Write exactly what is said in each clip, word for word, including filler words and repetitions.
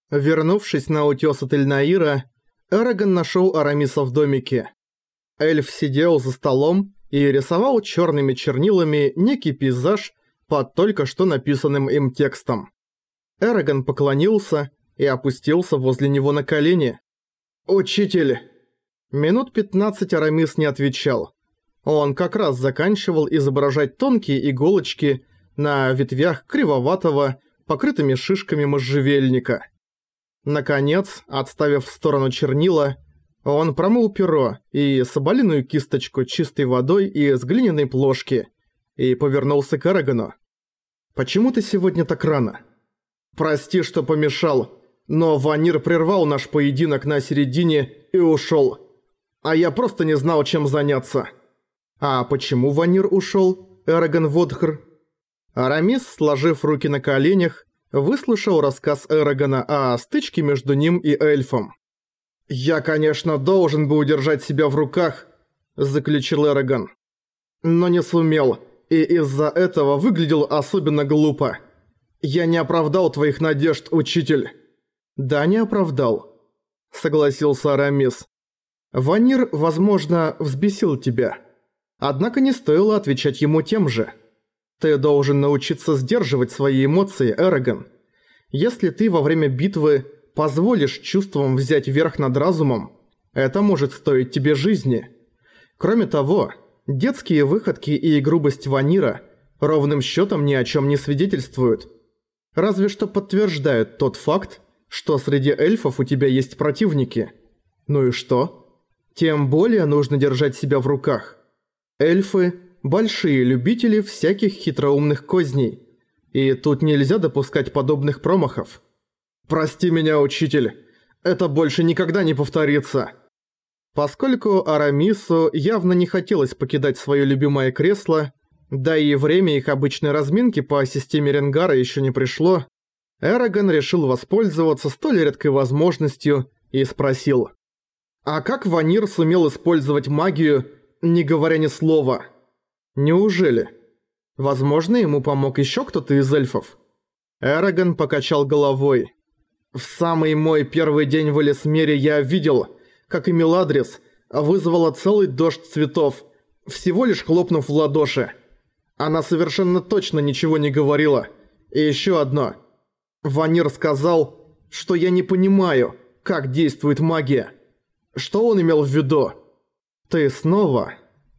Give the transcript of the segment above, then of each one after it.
Вернувшись на утёсы Тельнаира, Эрагон нашёл Арамиса в домике. Эльф сидел за столом и рисовал чёрными чернилами некий пейзаж под только что написанным им текстом. Эрагон поклонился и опустился возле него на колени. «Учитель!» Минут пятнадцать Арамис не отвечал. Он как раз заканчивал изображать тонкие иголочки на ветвях кривоватого, покрытыми шишками можжевельника. Наконец, отставив в сторону чернила, он промыл перо и соболиную кисточку чистой водой из глиняной плошки и повернулся к Эрагону. «Почему ты сегодня так рано?» «Прости, что помешал, но Ванир прервал наш поединок на середине и ушёл. А я просто не знал, чем заняться». «А почему Ванир ушёл, Эрагон Водхр?» Арамис, сложив руки на коленях, выслушал рассказ Эрагона о стычке между ним и эльфом. «Я, конечно, должен был удержать себя в руках», – заключил Эрагон. «Но не сумел, и из-за этого выглядел особенно глупо. Я не оправдал твоих надежд, учитель». «Да, не оправдал», – согласился Арамис. «Ванир, возможно, взбесил тебя. Однако не стоило отвечать ему тем же. Ты должен научиться сдерживать свои эмоции, Эрагон. Если ты во время битвы позволишь чувствам взять верх над разумом, это может стоить тебе жизни. Кроме того, детские выходки и грубость Ванира ровным счетом ни о чем не свидетельствуют. Разве что подтверждают тот факт, что среди эльфов у тебя есть противники. Ну и что? Тем более нужно держать себя в руках. Эльфы – большие любители всяких хитроумных козней, и тут нельзя допускать подобных промахов. «Прости меня, учитель, это больше никогда не повторится». Поскольку Арамису явно не хотелось покидать своё любимое кресло, да и время их обычной разминки по системе Ренгара ещё не пришло, Эрагон решил воспользоваться столь редкой возможностью и спросил: «А как Ванир сумел использовать магию, не говоря ни слова?» «Неужели? Возможно, ему помог ещё кто-то из эльфов?» Эрагон покачал головой. «В самый мой первый день в Элисмере я видел, как и Меладрис вызвала целый дождь цветов, всего лишь хлопнув в ладоши. Она совершенно точно ничего не говорила. И ещё одно. Ванир сказал, что я не понимаю, как действует магия. Что он имел в виду?» «Ты снова...»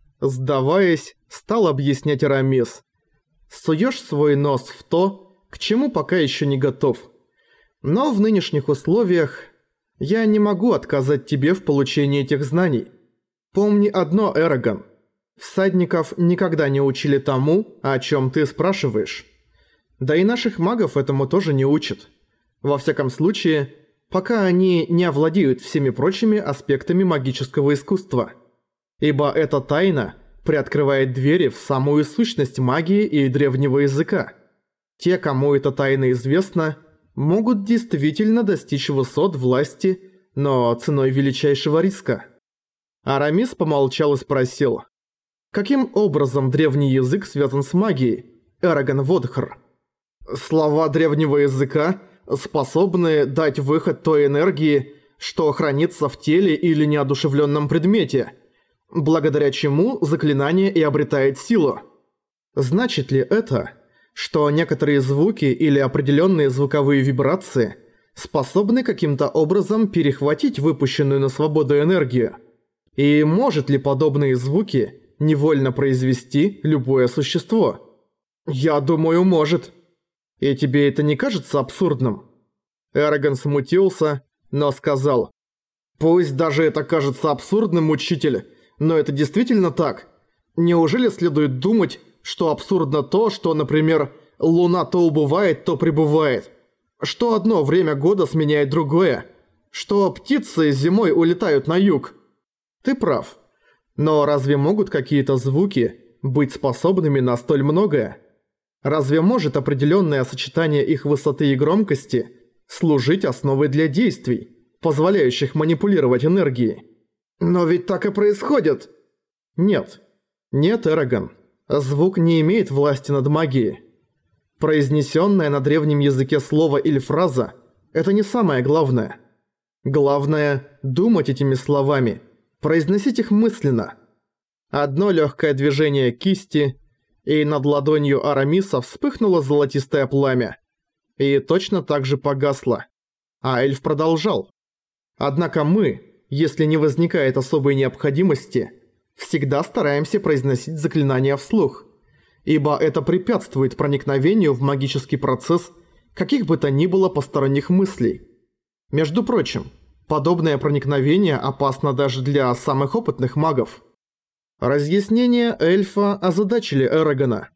Сдаваясь, стал объяснять Арамис. «Суёшь свой нос в то, к чему пока ещё не готов. Но в нынешних условиях я не могу отказать тебе в получении этих знаний. Помни одно, Эрагон. Всадников никогда не учили тому, о чём ты спрашиваешь. Да и наших магов этому тоже не учат. Во всяком случае, пока они не овладеют всеми прочими аспектами магического искусства. Ибо эта тайна приоткрывает двери в самую сущность магии и древнего языка. Те, кому эта тайна известна, могут действительно достичь высот власти, но ценой величайшего риска». Арамис помолчал и спросил: «Каким образом древний язык связан с магией, Эрагон Водхр?» «Слова древнего языка способны дать выход той энергии, что хранится в теле или неодушевленном предмете, благодаря чему заклинание и обретает силу. Значит ли это, что некоторые звуки или определенные звуковые вибрации способны каким-то образом перехватить выпущенную на свободу энергию? И может ли подобные звуки невольно произвести любое существо?» «Я думаю, может». «И тебе это не кажется абсурдным?» Эрагон смутился, но сказал: «Пусть даже это кажется абсурдным, учитель, но это действительно так. Неужели следует думать, что абсурдно то, что, например, луна то убывает, то прибывает? Что одно время года сменяет другое? Что птицы зимой улетают на юг?» Ты прав. Но разве могут какие-то звуки быть способными на столь многое? Разве может определенное сочетание их высоты и громкости служить основой для действий, позволяющих манипулировать энергией? «Но ведь так и происходит!» «Нет. Нет, Эрагон. Звук не имеет власти над магией. Произнесенное на древнем языке слово или фраза – это не самое главное. Главное – думать этими словами, произносить их мысленно. Одно легкое движение кисти, и над ладонью Арамиса вспыхнуло золотистое пламя. И точно так же погасло. А эльф продолжал. Однако мы, если не возникает особой необходимости, всегда стараемся произносить заклинания вслух, ибо это препятствует проникновению в магический процесс каких бы то ни было посторонних мыслей. Между прочим, подобное проникновение опасно даже для самых опытных магов. Разъяснения эльфа озадачили Эрагона.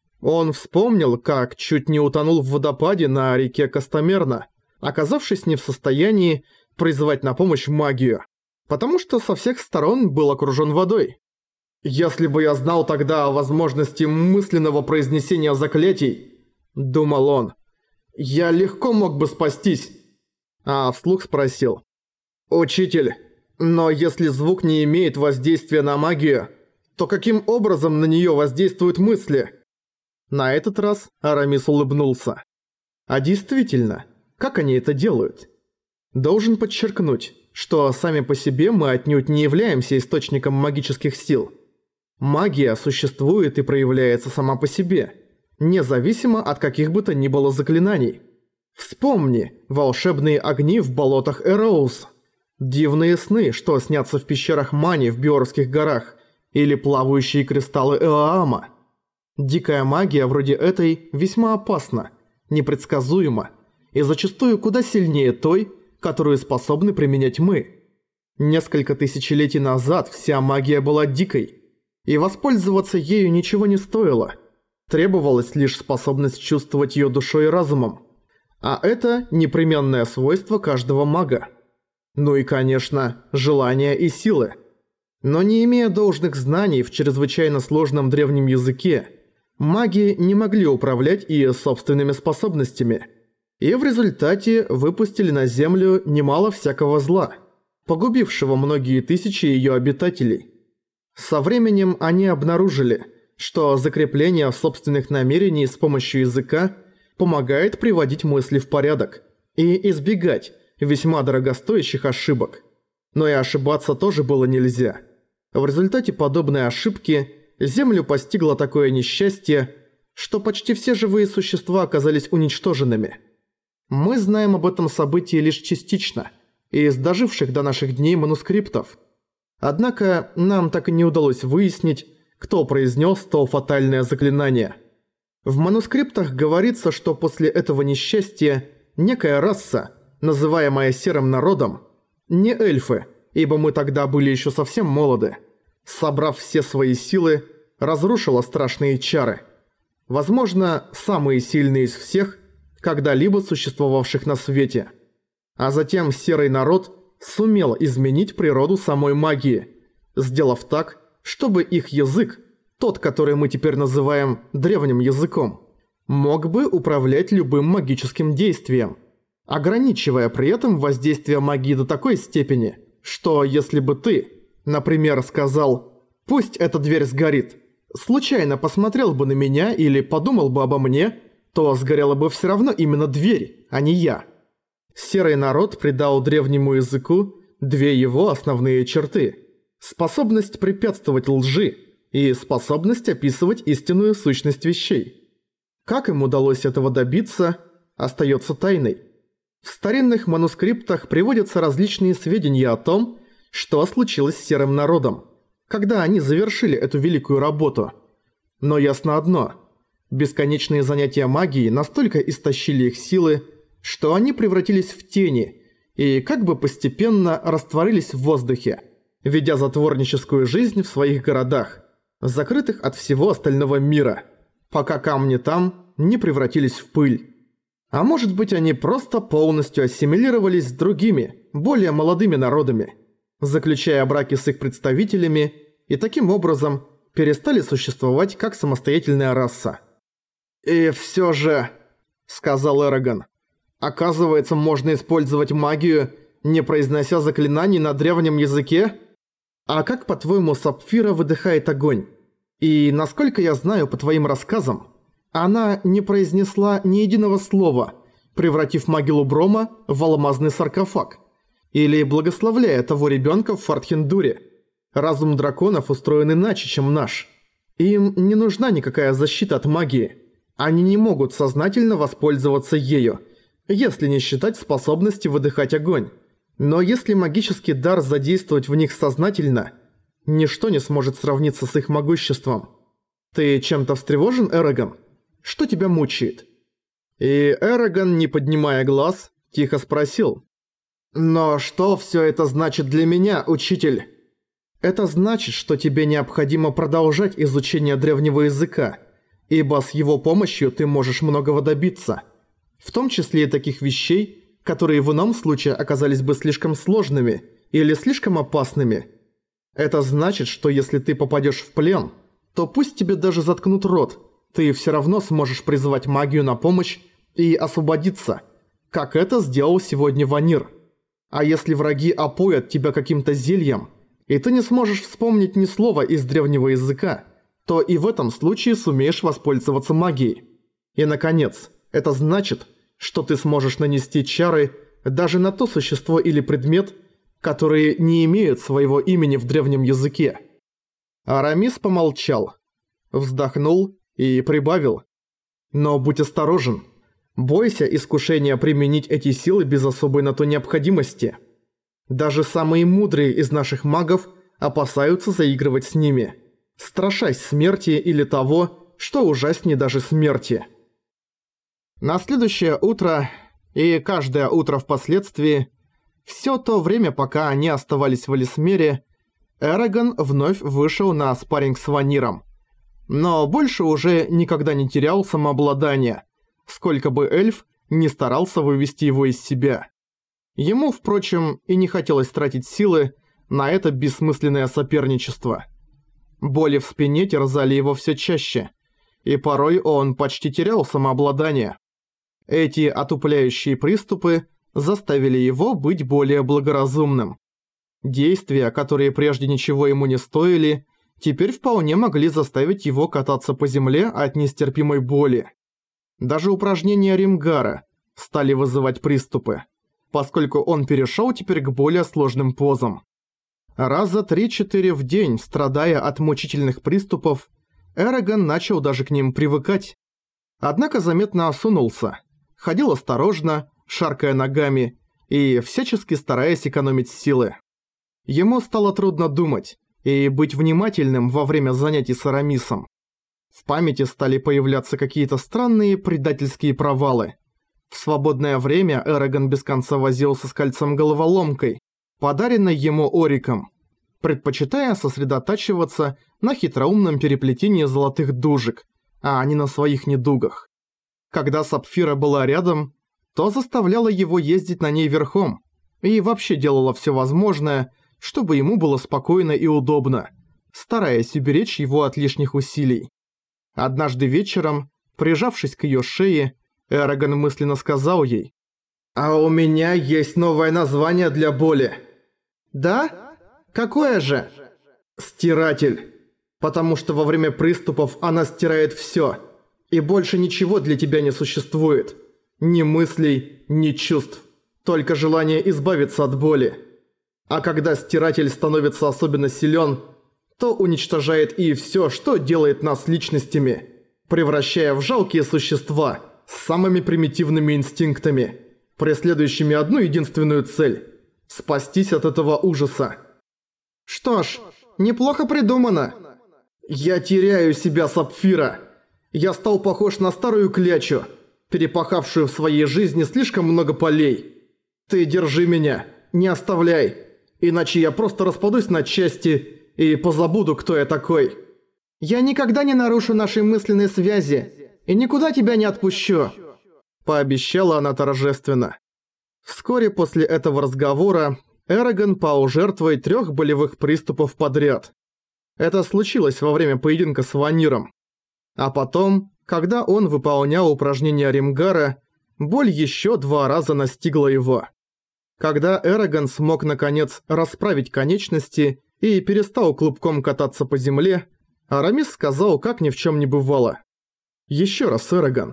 Он вспомнил, как чуть не утонул в водопаде на реке Костомерна, оказавшись не в состоянии призывать на помощь магию, потому что со всех сторон был окружен водой. «Если бы я знал тогда о возможности мысленного произнесения заклятий», — думал он, — «я легко мог бы спастись». А вслух спросил. «Учитель, но если звук не имеет воздействия на магию, то каким образом на нее воздействуют мысли?» На этот раз Арамис улыбнулся. «А действительно, как они это делают?» Должен подчеркнуть, что сами по себе мы отнюдь не являемся источником магических сил. Магия существует и проявляется сама по себе, независимо от каких бы то ни было заклинаний. Вспомни волшебные огни в болотах Эроуз, дивные сны, что снятся в пещерах Мани в Биорских горах, или плавающие кристаллы Эоама. Дикая магия вроде этой весьма опасна, непредсказуема и зачастую куда сильнее той, которую способны применять мы. Несколько тысячелетий назад вся магия была дикой, и воспользоваться ею ничего не стоило. Требовалась лишь способность чувствовать ее душой и разумом. А это непременное свойство каждого мага. Ну и, конечно, желания и силы. Но не имея должных знаний в чрезвычайно сложном древнем языке, маги не могли управлять и собственными способностями. И в результате выпустили на землю немало всякого зла, погубившего многие тысячи ее обитателей. Со временем они обнаружили, что закрепление собственных намерений с помощью языка помогает приводить мысли в порядок и избегать весьма дорогостоящих ошибок. Но и ошибаться тоже было нельзя. В результате подобной ошибки Землю постигло такое несчастье, что почти все живые существа оказались уничтоженными. Мы знаем об этом событии лишь частично, из доживших до наших дней манускриптов. Однако нам так и не удалось выяснить, кто произнес то фатальное заклинание. В манускриптах говорится, что после этого несчастья некая раса, называемая серым народом, не эльфы, ибо мы тогда были еще совсем молоды, собрав все свои силы, разрушила страшные чары. Возможно, самые сильные из всех, когда-либо существовавших на свете. А затем серый народ сумел изменить природу самой магии, сделав так, чтобы их язык, тот, который мы теперь называем древним языком, мог бы управлять любым магическим действием, ограничивая при этом воздействие магии до такой степени, что если бы ты, например, сказал «пусть эта дверь сгорит», случайно посмотрел бы на меня или подумал бы обо мне, то сгорела бы все равно именно дверь, а не я. Серый народ придал древнему языку две его основные черты – способность препятствовать лжи и способность описывать истинную сущность вещей. Как им удалось этого добиться, остается тайной. В старинных манускриптах приводятся различные сведения о том, что случилось с серым народом, когда они завершили эту великую работу. Но ясно одно – бесконечные занятия магией настолько истощили их силы, что они превратились в тени и как бы постепенно растворились в воздухе, ведя затворническую жизнь в своих городах, закрытых от всего остального мира, пока камни там не превратились в пыль. А может быть, они просто полностью ассимилировались с другими, более молодыми народами, заключая браки с их представителями и таким образом перестали существовать как самостоятельная раса. «И все же», — сказал Эрагон, — «оказывается, можно использовать магию, не произнося заклинаний на древнем языке? А как, по-твоему, Сапфира выдыхает огонь? И, насколько я знаю по твоим рассказам, она не произнесла ни единого слова, превратив могилу Брома в алмазный саркофаг, или благословляя того ребенка в Фартхендуре. Разум драконов устроен иначе, чем наш. Им не нужна никакая защита от магии. Они не могут сознательно воспользоваться ею, если не считать способности выдыхать огонь. Но если магический дар задействовать в них сознательно, ничто не сможет сравниться с их могуществом. Ты чем-то встревожен, Эрагон? Что тебя мучает? И Эрагон, не поднимая глаз, тихо спросил. «Но что все это значит для меня, учитель?» «Это значит, что тебе необходимо продолжать изучение древнего языка, ибо с его помощью ты можешь многого добиться, в том числе и таких вещей, которые в ином случае оказались бы слишком сложными или слишком опасными. Это значит, что если ты попадешь в плен, то пусть тебе даже заткнут рот, ты все равно сможешь призывать магию на помощь и освободиться, как это сделал сегодня Ванир. А если враги опоят тебя каким-то зельем, и ты не сможешь вспомнить ни слова из древнего языка, то и в этом случае сумеешь воспользоваться магией. И, наконец, это значит, что ты сможешь нанести чары даже на то существо или предмет, которые не имеют своего имени в древнем языке». Арамис помолчал, вздохнул и прибавил. «Но будь осторожен. Бойся искушения применить эти силы без особой на то необходимости. Даже самые мудрые из наших магов опасаются заигрывать с ними, страшась смерти или того, что ужаснее даже смерти». На следующее утро и каждое утро впоследствии, все то время, пока они оставались в Элисмере, Эрагон вновь вышел на спарринг с Ваниром. Но больше уже никогда не терял самообладание, сколько бы эльф не старался вывести его из себя. Ему, впрочем, и не хотелось тратить силы на это бессмысленное соперничество. Боли в спине терзали его все чаще, и порой он почти терял самообладание. Эти отупляющие приступы заставили его быть более благоразумным. Действия, которые прежде ничего ему не стоили, теперь вполне могли заставить его кататься по земле от нестерпимой боли. Даже упражнения Римгара стали вызывать приступы, поскольку он перешел теперь к более сложным позам. Раза три-четыре в день, страдая от мучительных приступов, Эрагон начал даже к ним привыкать. Однако заметно осунулся, ходил осторожно, шаркая ногами и всячески стараясь экономить силы. Ему стало трудно думать и быть внимательным во время занятий с Арамисом. В памяти стали появляться какие-то странные предательские провалы. В свободное время Эрагон без конца возился с кольцом-головоломкой, подаренной ему Ориком, предпочитая сосредотачиваться на хитроумном переплетении золотых дужек, а не на своих недугах. Когда Сапфира была рядом, то заставляла его ездить на ней верхом и вообще делала все возможное, чтобы ему было спокойно и удобно, стараясь уберечь его от лишних усилий. Однажды вечером, прижавшись к ее шее, Эрагон мысленно сказал ей: «А у меня есть новое название для боли». «Да? Какое же?» «Стиратель. Потому что во время приступов она стирает всё, и больше ничего для тебя не существует. Ни мыслей, ни чувств. Только желание избавиться от боли. А когда стиратель становится особенно силен, то уничтожает и все, что делает нас личностями, превращая в жалкие существа с самыми примитивными инстинктами, преследующими одну единственную цель – спастись от этого ужаса». «Что ж, неплохо придумано. Я теряю себя, Сапфира. Я стал похож на старую клячу, перепахавшую в своей жизни слишком много полей. Ты держи меня, не оставляй, иначе я просто распадусь на части и позабуду, кто я такой». «Я никогда не нарушу нашей мысленной связи и никуда тебя не отпущу», – пообещала она торжественно. Вскоре после этого разговора Эрагон пал жертвой трех болевых приступов подряд. Это случилось во время поединка с Ваниром. А потом, когда он выполнял упражнения Римгара, боль еще два раза настигла его. Когда Эрагон смог наконец расправить конечности и перестал клубком кататься по земле, Арамис сказал, как ни в чем не бывало: «Еще раз, Эрагон,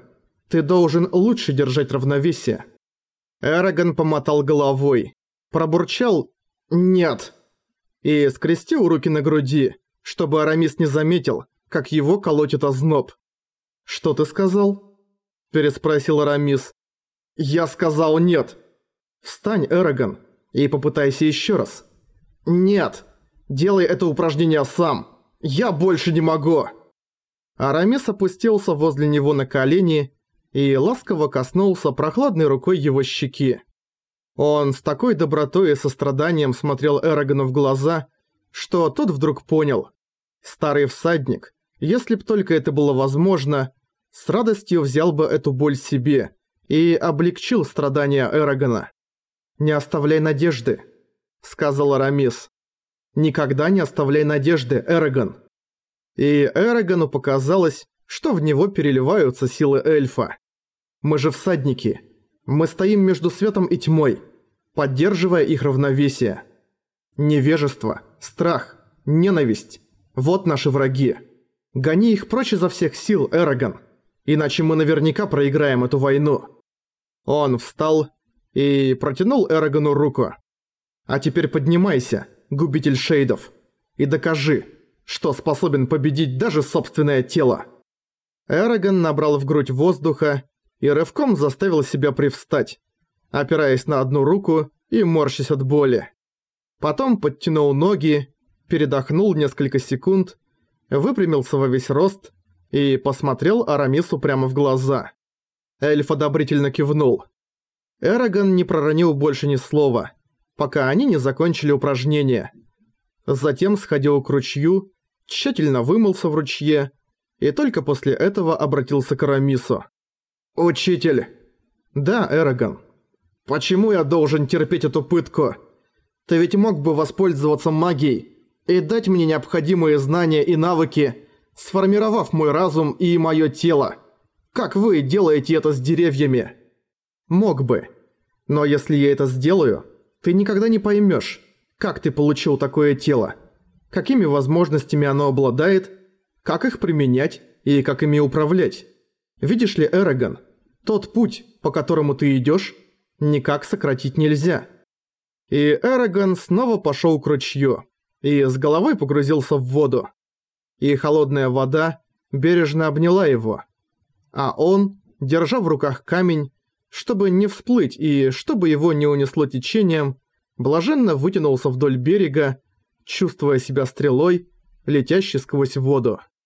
Ты должен лучше держать равновесие». Эрагон помотал головой, пробурчал «нет» и скрестил руки на груди, чтобы Арамис не заметил, как его колотит озноб. «Что ты сказал?» – переспросил Арамис. «Я сказал нет». «Встань, Эрагон, и попытайся еще раз». «Нет, делай это упражнение сам. Я больше не могу». Арамис опустился возле него на колени и ласково коснулся прохладной рукой его щеки. Он с такой добротой и состраданием смотрел Эрагону в глаза, что тот вдруг понял. Старый всадник, если б только это было возможно, с радостью взял бы эту боль себе и облегчил страдания Эрагона. «Не оставляй надежды», — сказал Арамис. «Никогда не оставляй надежды, Эрагон». И Эрагону показалось, что в него переливаются силы эльфа. «Мы же всадники. Мы стоим между светом и тьмой, поддерживая их равновесие. Невежество, страх, ненависть – вот наши враги. Гони их прочь изо всех сил, Эрагон, иначе мы наверняка проиграем эту войну». Он встал и протянул Эрагону руку. «А теперь поднимайся, губитель шейдов, и докажи, что способен победить даже собственное тело». Эрагон набрал в грудь воздуха и рывком заставил себя привстать, опираясь на одну руку и морщась от боли. Потом подтянул ноги, передохнул несколько секунд, выпрямился во весь рост и посмотрел Арамису прямо в глаза. Эльф одобрительно кивнул. Эрагон не проронил больше ни слова, пока они не закончили упражнение. Затем сходил к ручью, тщательно вымылся в ручье и только после этого обратился к Арамису. «Учитель!» «Да, Эрагон. Почему я должен терпеть эту пытку? Ты ведь мог бы воспользоваться магией и дать мне необходимые знания и навыки, сформировав мой разум и моё тело, как вы делаете это с деревьями». «Мог бы. Но если я это сделаю, ты никогда не поймёшь, как ты получил такое тело, какими возможностями оно обладает, как их применять и как ими управлять. Видишь ли, Эрагон, тот путь, по которому ты идёшь, никак сократить нельзя». И Эрагон снова пошёл к ручью и с головой погрузился в воду. И холодная вода бережно обняла его. А он, держа в руках камень, чтобы не всплыть и чтобы его не унесло течением, блаженно вытянулся вдоль берега, чувствуя себя стрелой, летящей сквозь воду.